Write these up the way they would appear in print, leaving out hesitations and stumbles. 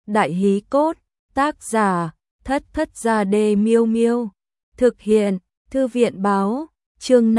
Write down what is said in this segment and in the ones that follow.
Đại hí cốt, tác giả, Thất Thất Gia Đê Miêu Miêu. Thực hiện, Thư viện báo, chương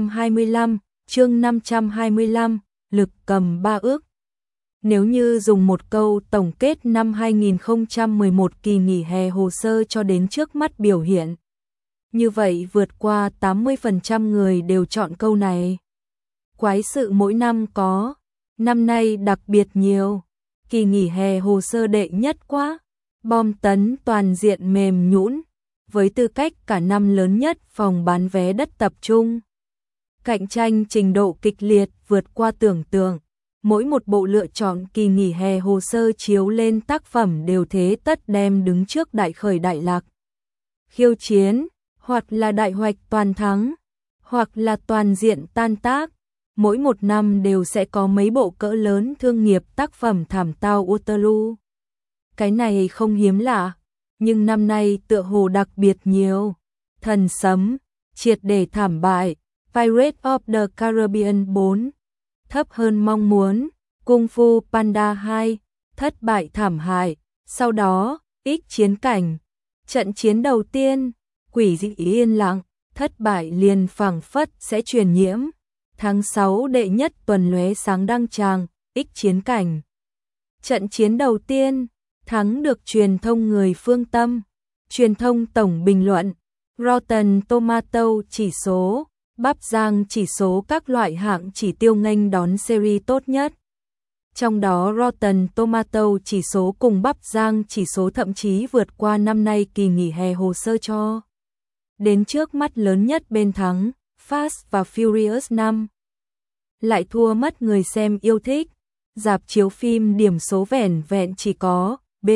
525, lực cầm 3 ước. Nếu như dùng một câu tổng kết năm 2011 kỳ nghỉ hè hồ sơ cho đến trước mắt biểu hiện, như vậy vượt qua 80% người đều chọn câu này. Quái sự mỗi năm có, năm nay đặc biệt nhiều. Kỳ nghỉ hè hồ sơ đệ nhất quá, bom tấn toàn diện mềm nhũn, với tư cách cả năm lớn nhất phòng bán vé đất tập trung. Cạnh tranh trình độ kịch liệt vượt qua tưởng tượng. Mỗi một bộ lựa chọn kỳ nghỉ hè hồ sơ chiếu lên tác phẩm đều thế tất đem đứng trước đại khởi đại lạc. Khiêu chiến, hoặc là đại hoạch toàn thắng, hoặc là toàn diện tan tác. Mỗi một năm đều sẽ có mấy bộ cỡ lớn thương nghiệp tác phẩm thảm tao Waterloo. Cái này không hiếm lạ, nhưng năm nay tựa hồ đặc biệt nhiều. Thần Sấm, triệt để thảm bại, Pirates of the Caribbean 4, thấp hơn mong muốn, Kung Fu Panda 2, thất bại thảm hại, sau đó, X chiến cảnh, trận chiến đầu tiên, quỷ dị yên lặng, thất bại liền phảng phất sẽ truyền nhiễm. Tháng 6 đệ nhất tuần lóe sáng đăng tràng, X chiến cảnh. Trận chiến đầu tiên, thắng được truyền thông người phương Tâm. Truyền thông tổng bình luận, Rotten Tomato chỉ số, Bắp Giang chỉ số các loại hạng chỉ tiêu nghênh đón series tốt nhất. Trong đó Rotten Tomato chỉ số cùng Bắp Giang chỉ số thậm chí vượt qua năm nay kỳ nghỉ hè hồ sơ cho. Đến trước mắt lớn nhất bên thắng, Fast và Furious 5. Lại thua mất người xem yêu thích, rạp chiếu phim điểm số vẻn vẹn chỉ có B+.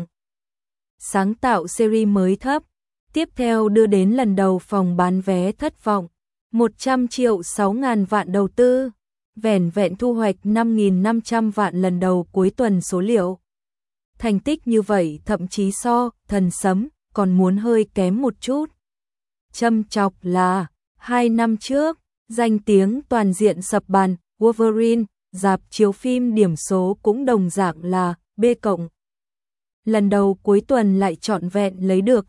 Sáng tạo series mới thấp, tiếp theo đưa đến lần đầu phòng bán vé thất vọng, 100 triệu 6.000 vạn đầu tư, vẻn vẹn thu hoạch 5.500 vạn lần đầu cuối tuần số liệu. Thành tích như vậy thậm chí so Thần Sấm còn muốn hơi kém một chút. Châm chọc là 2 năm trước, danh tiếng toàn diện sập bàn, Wolverine, rạp chiếu phim điểm số cũng đồng dạng là B+. Lần đầu cuối tuần lại trọn vẹn lấy được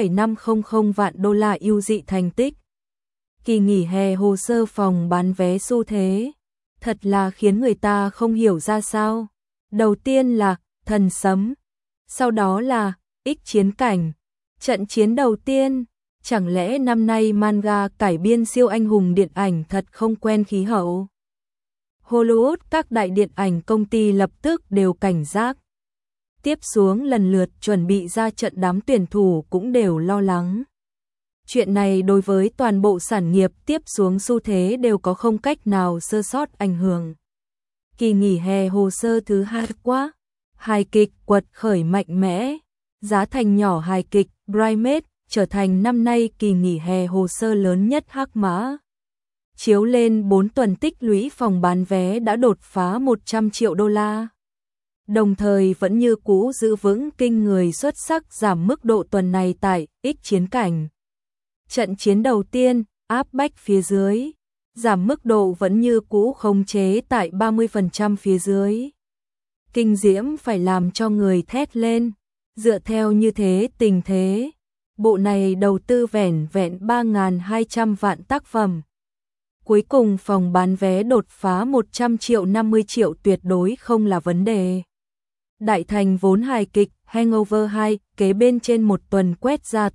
8,500 vạn đô la ưu dị thành tích. Kỳ nghỉ hè hồ sơ phòng bán vé xu thế, thật là khiến người ta không hiểu ra sao. Đầu tiên là Thần Sấm, sau đó là X chiến cảnh, trận chiến đầu tiên. Chẳng lẽ năm nay manga cải biên siêu anh hùng điện ảnh thật không quen khí hậu? Hollywood các đại điện ảnh công ty lập tức đều cảnh giác. Tiếp xuống lần lượt chuẩn bị ra trận đám tuyển thủ cũng đều lo lắng. Chuyện này đối với toàn bộ sản nghiệp tiếp xuống xu thế đều có không cách nào sơ sót ảnh hưởng. Kỳ nghỉ hè hồ sơ thứ 2 quá, hài kịch quật khởi mạnh mẽ, giá thành nhỏ hài kịch Bridesmaids trở thành năm nay kỳ nghỉ hè hồ sơ lớn nhất hắc mã. Chiếu lên 4 tuần tích lũy phòng bán vé đã đột phá 100 triệu đô la. Đồng thời vẫn như cũ giữ vững kinh người xuất sắc giảm mức độ tuần này tại X chiến cảnh. Trận chiến đầu tiên, áp bách phía dưới, giảm mức độ vẫn như cũ khống chế tại 30% phía dưới. Kinh diễm phải làm cho người thét lên, dựa theo như thế tình thế. Bộ này đầu tư vẻn vẹn 3.200 vạn tác phẩm. Cuối cùng phòng bán vé đột phá 100 triệu 50 triệu tuyệt đối không là vấn đề. Đại thành vốn hài kịch Hangover 2 kế bên trên một tuần quét ra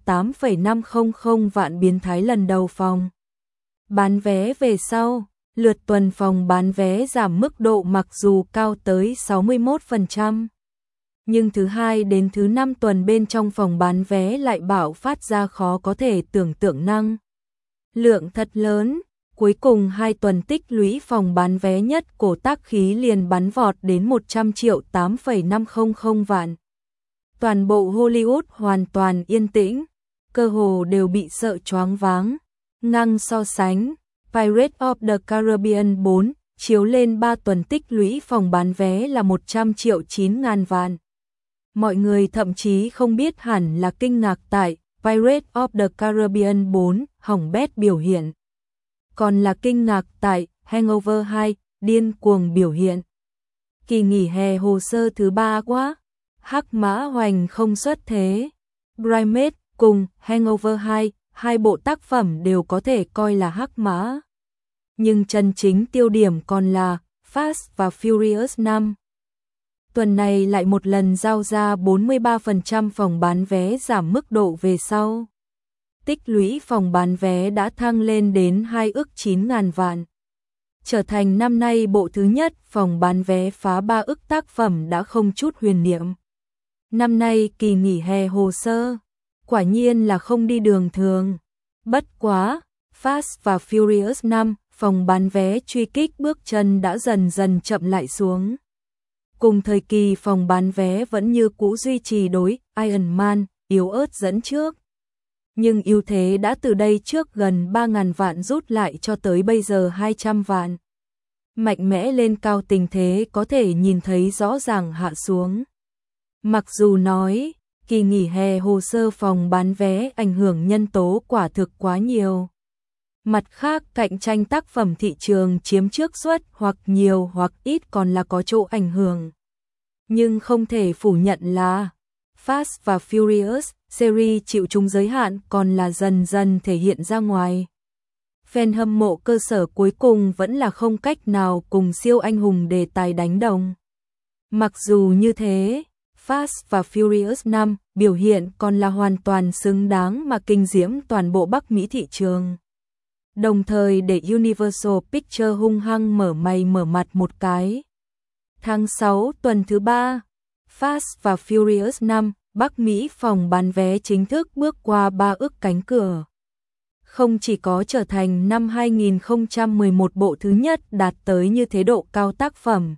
8,500 vạn biến thái lần đầu phòng. Bán vé về sau, lượt tuần phòng bán vé giảm mức độ mặc dù cao tới 61%. Nhưng thứ 2 đến thứ 5 tuần bên trong phòng bán vé lại bạo phát ra khó có thể tưởng tượng năng. Lượng thật lớn, cuối cùng 2 tuần tích lũy phòng bán vé nhất cổ tác khí liền bắn vọt đến 100 triệu 8,500 vạn. Toàn bộ Hollywood hoàn toàn yên tĩnh, cơ hồ đều bị sợ choáng váng. Ngang so sánh, Pirates of the Caribbean 4 chiếu lên 3 tuần tích lũy phòng bán vé là 100 triệu 9.000 vạn. Mọi người thậm chí không biết hẳn là kinh ngạc tại Pirates of the Caribbean 4 hỏng bét biểu hiện. Còn là kinh ngạc tại Hangover 2 điên cuồng biểu hiện. Kỳ nghỉ hè hồ sơ thứ 3 quá, Hắc Mã Hoành không xuất thế. Bridesmaids cùng Hangover 2, hai bộ tác phẩm đều có thể coi là hắc mã. Nhưng chân chính tiêu điểm còn là Fast và Furious 5. Tuần này lại một lần giao ra 43% phòng bán vé giảm mức độ về sau. Tích lũy phòng bán vé đã thăng lên đến 2 ức 9.000 vạn. Trở thành năm nay bộ thứ nhất phòng bán vé phá 3 ức tác phẩm đã không chút huyền niệm. Năm nay kỳ nghỉ hè hồ sơ, quả nhiên là không đi đường thường. Bất quá, Fast và Furious 5, phòng bán vé truy kích bước chân đã dần dần chậm lại xuống. Cùng thời kỳ phòng bán vé vẫn như cũ duy trì đối Iron Man, yếu ớt dẫn trước. Nhưng ưu thế đã từ đây trước gần 3.000 vạn rút lại cho tới bây giờ 200 vạn. Mạnh mẽ lên cao tình thế có thể nhìn thấy rõ ràng hạ xuống. Mặc dù nói, kỳ nghỉ hè hồ sơ phòng bán vé ảnh hưởng nhân tố quả thực quá nhiều. Mặt khác cạnh tranh tác phẩm thị trường chiếm trước suất hoặc nhiều hoặc ít còn là có chỗ ảnh hưởng. Nhưng không thể phủ nhận là Fast và Furious series chịu chung giới hạn còn là dần dần thể hiện ra ngoài. Fan hâm mộ cơ sở cuối cùng vẫn là không cách nào cùng siêu anh hùng đề tài đánh đồng. Mặc dù như thế, Fast và Furious 5 biểu hiện còn là hoàn toàn xứng đáng mà kinh diễm toàn bộ Bắc Mỹ thị trường. Đồng thời để Universal Pictures hung hăng mở mày mở mặt một cái. Tháng 6 tuần thứ 3, Fast và Furious 5, Bắc Mỹ phòng bán vé chính thức bước qua 3 ức cánh cửa. Không chỉ có trở thành năm 2011 bộ thứ nhất đạt tới như thế độ cao tác phẩm.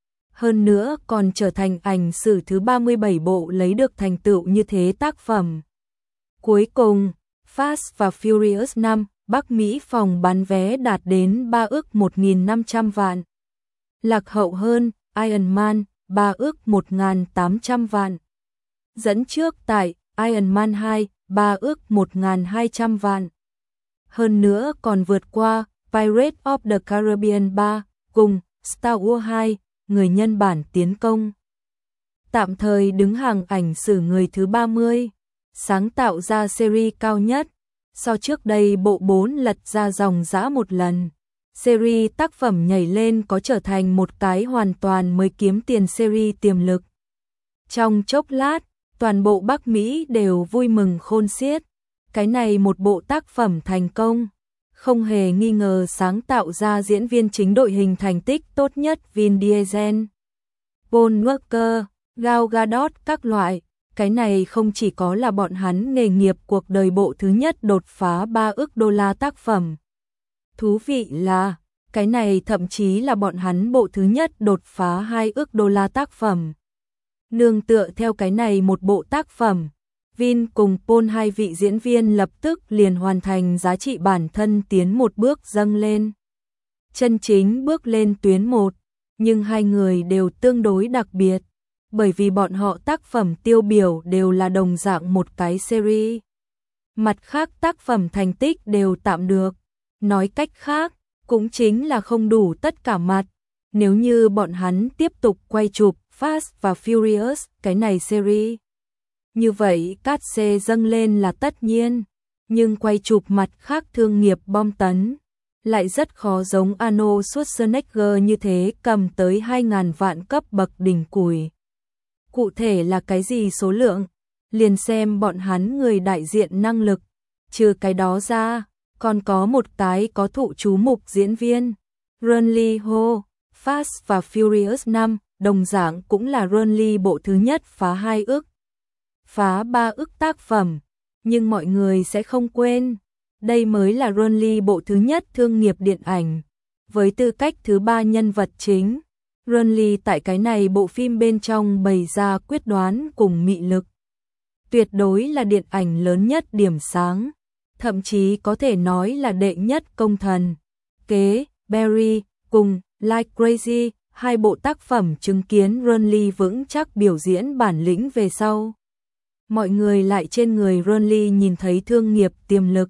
Hơn nữa còn trở thành ảnh sử thứ 37 bộ lấy được thành tựu như thế tác phẩm. Cuối cùng, Fast và Furious 5, Bắc Mỹ phòng bán vé đạt đến 3 ức 1.500 vạn. Lạc hậu hơn, Iron Man, 3 ức 1.800 vạn. Dẫn trước tại Iron Man 2, 3 ức 1.200 vạn. Hơn nữa còn vượt qua Pirates of the Caribbean 3 cùng Star Wars 2, người nhân bản tiến công. Tạm thời đứng hàng ảnh sử người thứ 30, sáng tạo ra series cao nhất. So trước đây bộ 4 lật ra dòng dã một lần. Series tác phẩm nhảy lên có trở thành một cái hoàn toàn mới kiếm tiền series tiềm lực. Trong chốc lát, toàn bộ Bắc Mỹ đều vui mừng khôn xiết. Cái này một bộ tác phẩm thành công, không hề nghi ngờ sáng tạo ra diễn viên chính đội hình thành tích tốt nhất Vin Diesel, Paul Walker, Gal Gadot các loại. Cái này không chỉ có là bọn hắn nghề nghiệp cuộc đời bộ thứ nhất đột phá 3 ức đô la tác phẩm. Thú vị là, cái này thậm chí là bọn hắn bộ thứ nhất đột phá 2 ức đô la tác phẩm. Nương tựa theo cái này một bộ tác phẩm, Vin cùng Paul hai vị diễn viên lập tức liền hoàn thành giá trị bản thân tiến một bước dâng lên. Chân chính bước lên tuyến 1, nhưng hai người đều tương đối đặc biệt, bởi vì bọn họ tác phẩm tiêu biểu đều là đồng dạng một cái series. Mặt khác tác phẩm thành tích đều tạm được, nói cách khác, cũng chính là không đủ tất cả mặt. Nếu như bọn hắn tiếp tục quay chụp Fast và Furious cái này series, như vậy cát xê dâng lên là tất nhiên, nhưng quay chụp mặt khác thương nghiệp bom tấn, lại rất khó giống Arnold Schwarzenegger như thế cầm tới 2.000 vạn cấp bậc đỉnh củi. Cụ thể là cái gì số lượng, liền xem bọn hắn người đại diện năng lực, trừ cái đó ra, còn có một cái có thụ chú mục diễn viên, Ron Lee Ho, Fast và Furious 5, đồng dạng cũng là Ron Lee bộ thứ nhất phá 2 ức. Phá 3 ức tác phẩm, nhưng mọi người sẽ không quên, đây mới là Ron Lee bộ thứ nhất thương nghiệp điện ảnh. Với tư cách thứ 3 nhân vật chính, Ron Lee tại cái này bộ phim bên trong bày ra quyết đoán cùng mị lực. Tuyệt đối là điện ảnh lớn nhất điểm sáng, thậm chí có thể nói là đệ nhất công thần. Kế, Barry, cùng Like Crazy, hai bộ tác phẩm chứng kiến Ron Lee vững chắc biểu diễn bản lĩnh về sau. Mọi người lại trên người Ron Lee nhìn thấy thương nghiệp tiềm lực,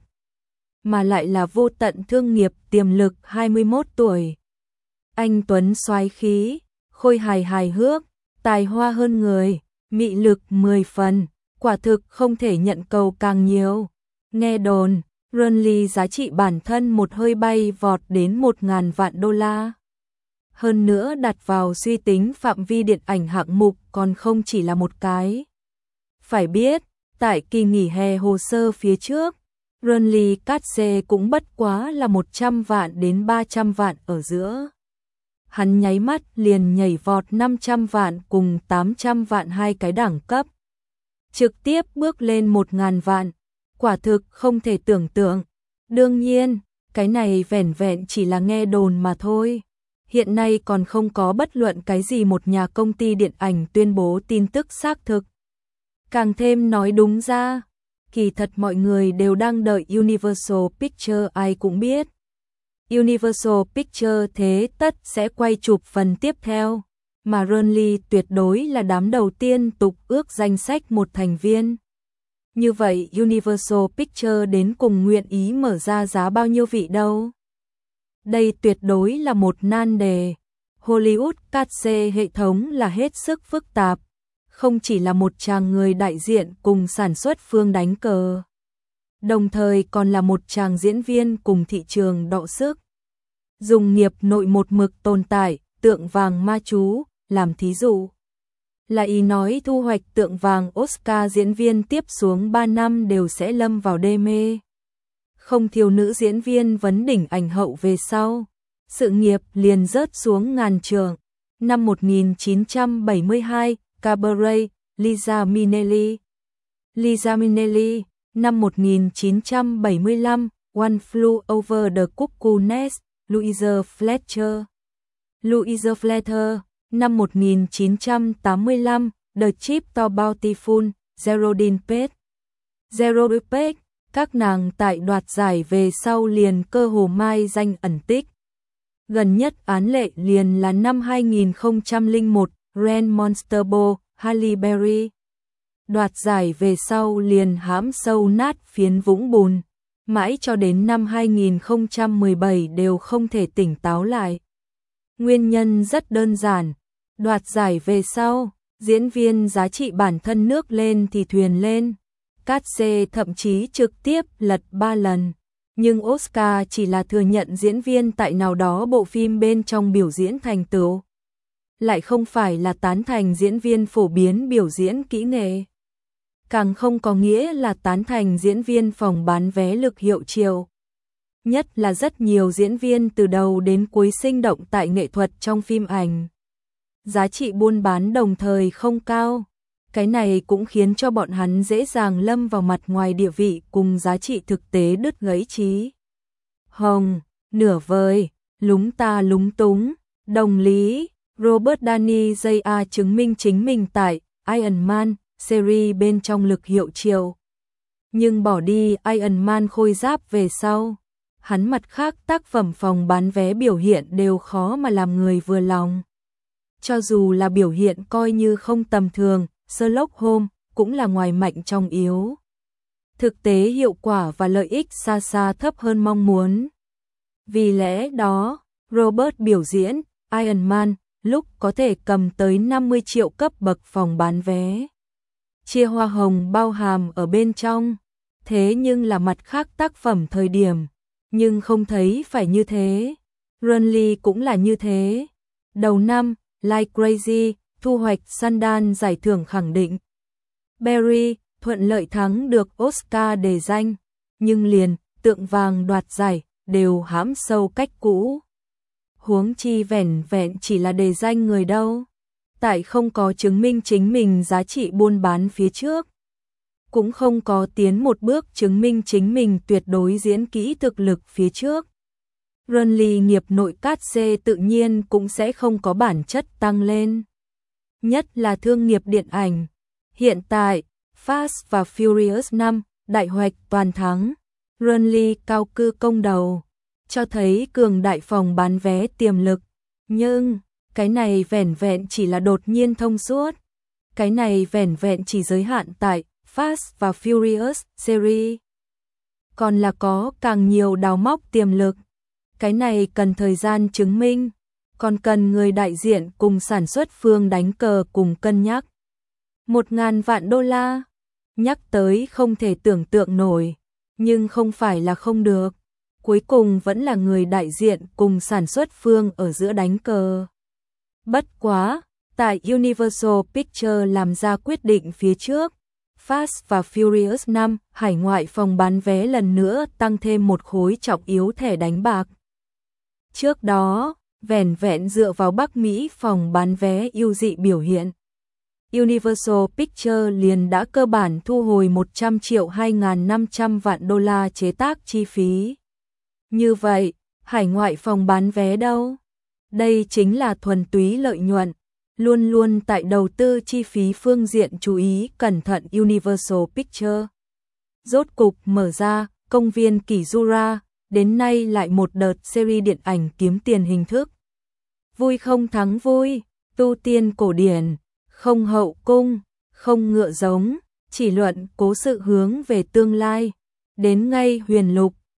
mà lại là vô tận thương nghiệp tiềm lực 21 tuổi. Anh tuấn soái khí, khôi hài hài hước, tài hoa hơn người, mị lực 10 phần, quả thực không thể nhận cầu càng nhiều. Nghe đồn, Renly giá trị bản thân một hơi bay vọt đến 1.000 vạn đô la. Hơn nữa đặt vào suy tính phạm vi điện ảnh hạng mục còn không chỉ là một cái. Phải biết, tại kỳ nghỉ hè hồ sơ phía trước, Renly Katze cũng bất quá là 100 vạn đến 300 vạn ở giữa. Hắn nháy mắt liền nhảy vọt 500 vạn cùng 800 vạn hai cái đẳng cấp. Trực tiếp bước lên 1.000 vạn, quả thực không thể tưởng tượng. Đương nhiên, cái này vẻn vẹn chỉ là nghe đồn mà thôi. Hiện nay còn không có bất luận cái gì một nhà công ty điện ảnh tuyên bố tin tức xác thực. Càng thêm nói đúng ra, kỳ thật mọi người đều đang đợi Universal Pictures, ai cũng biết. Universal Pictures thế tất sẽ quay chụp phần tiếp theo, mà Renly tuyệt đối là đám đầu tiên tục ước danh sách một thành viên. Như vậy Universal Pictures đến cùng nguyện ý mở ra giá bao nhiêu vị đâu? Đây tuyệt đối là một nan đề. Hollywood Katze hệ thống là hết sức phức tạp, không chỉ là một chàng người đại diện cùng sản xuất phương đánh cờ, đồng thời còn là một chàng diễn viên cùng thị trường đọ sức. Dùng nghiệp nội một mực tồn tại, tượng vàng ma chú, làm thí dụ. Là ý nói thu hoạch tượng vàng Oscar diễn viên tiếp xuống 3 năm đều sẽ lâm vào đê mê. Không thiếu nữ diễn viên vấn đỉnh ảnh hậu về sau, sự nghiệp liền rớt xuống ngàn trượng. Năm 1972, Cabaret, Liza Minnelli. Liza Minnelli, năm 1975, One Flew Over the Cuckoo's Nest, Louise Fletcher. Louise Fletcher, năm 1985, The Cheap to Bountiful, Geraldine Page. Geraldine Page, các nàng tại đoạt giải về sau liền cơ hồ mai danh ẩn tích. Gần nhất án lệ liền là năm 2001, Red Monster Ball, Halle Berry. Đoạt giải về sau liền hãm sâu nát phiến vũng bùn, mãi cho đến năm 2017 đều không thể tỉnh táo lại. Nguyên nhân rất đơn giản, đoạt giải về sau, diễn viên giá trị bản thân nước lên thì thuyền lên. Katze thậm chí trực tiếp lật 3 lần, nhưng Oscar chỉ là thừa nhận diễn viên tại nào đó bộ phim bên trong biểu diễn thành tựu, lại không phải là tán thành diễn viên phổ biến biểu diễn kỹ nghệ. Càng không có nghĩa là tán thành diễn viên phòng bán vé lực hiệu triệu. Nhất là rất nhiều diễn viên từ đầu đến cuối sinh động tại nghệ thuật trong phim ảnh. Giá trị buôn bán đồng thời không cao. Cái này cũng khiến cho bọn hắn dễ dàng lâm vào mặt ngoài địa vị cùng giá trị thực tế đứt gãy trí. Hồng, nửa vời, lúng ta lúng túng, đồng lý, Robert Downey Jr. chứng minh chính mình tại Iron Man series bên trong lực hiệu triệu. Nhưng bỏ đi Iron Man khôi giáp về sau, hắn mặt khác tác phẩm phòng bán vé biểu hiện đều khó mà làm người vừa lòng. Cho dù là biểu hiện coi như không tầm thường, Sherlock Holmes cũng là ngoài mạnh trong yếu. Thực tế hiệu quả và lợi ích xa xa thấp hơn mong muốn. Vì lẽ đó, Robert biểu diễn Iron Man lúc có thể cầm tới 50 triệu cấp bậc phòng bán vé. Chia hoa hồng bao hàm ở bên trong. Thế nhưng là mặt khác tác phẩm thời điểm, nhưng không thấy phải như thế. Renly cũng là như thế. Đầu năm, Like Crazy, thu hoạch Sundance giải thưởng khẳng định. Berry, thuận lợi thắng được Oscar đề danh, nhưng liền, tượng vàng đoạt giải, đều hãm sâu cách cũ. Huống chi vẻn vẹn chỉ là đề danh người đâu. Tại không có chứng minh chính mình giá trị buôn bán phía trước. Cũng không có tiến một bước chứng minh chính mình tuyệt đối diễn kỹ thực lực phía trước. Renly nghiệp nội Katze tự nhiên cũng sẽ không có bản chất tăng lên. Nhất là thương nghiệp điện ảnh. Hiện tại, Fast và Furious 5, đại hoạch toàn thắng. Renly cao cư công đầu, cho thấy cường đại phòng bán vé tiềm lực. Nhưng, cái này vẻn vẹn chỉ là đột nhiên thông suốt. Cái này vẻn vẹn chỉ giới hạn tại Fast và Furious series. Còn là có càng nhiều đào móc tiềm lực. Cái này cần thời gian chứng minh, còn cần người đại diện cùng sản xuất phương đánh cờ cùng cân nhắc. 1.000 vạn đô la. Nhắc tới không thể tưởng tượng nổi, nhưng không phải là không được. Cuối cùng vẫn là người đại diện cùng sản xuất phương ở giữa đánh cờ. Bất quá, tại Universal Pictures làm ra quyết định phía trước, Fast và Furious 5, hải ngoại phòng bán vé lần nữa tăng thêm một khối trọng yếu thẻ đánh bạc. Trước đó, vẻn vẹn dựa vào Bắc Mỹ phòng bán vé ưu dị biểu hiện, Universal Pictures liền đã cơ bản thu hồi 100 triệu 2.500 vạn đô la chế tác chi phí. Như vậy, hải ngoại phòng bán vé đâu? Đây chính là thuần túy lợi nhuận, luôn luôn tại đầu tư chi phí phương diện chú ý cẩn thận Universal Pictures. Rốt cục mở ra, công viên Kizura, đến nay lại một đợt series điện ảnh kiếm tiền hình thức. Vui không thắng vui, tu tiên cổ điển, không hậu cung, không ngựa giống, chỉ luận cố sự hướng về tương lai. Đến ngay huyền lục,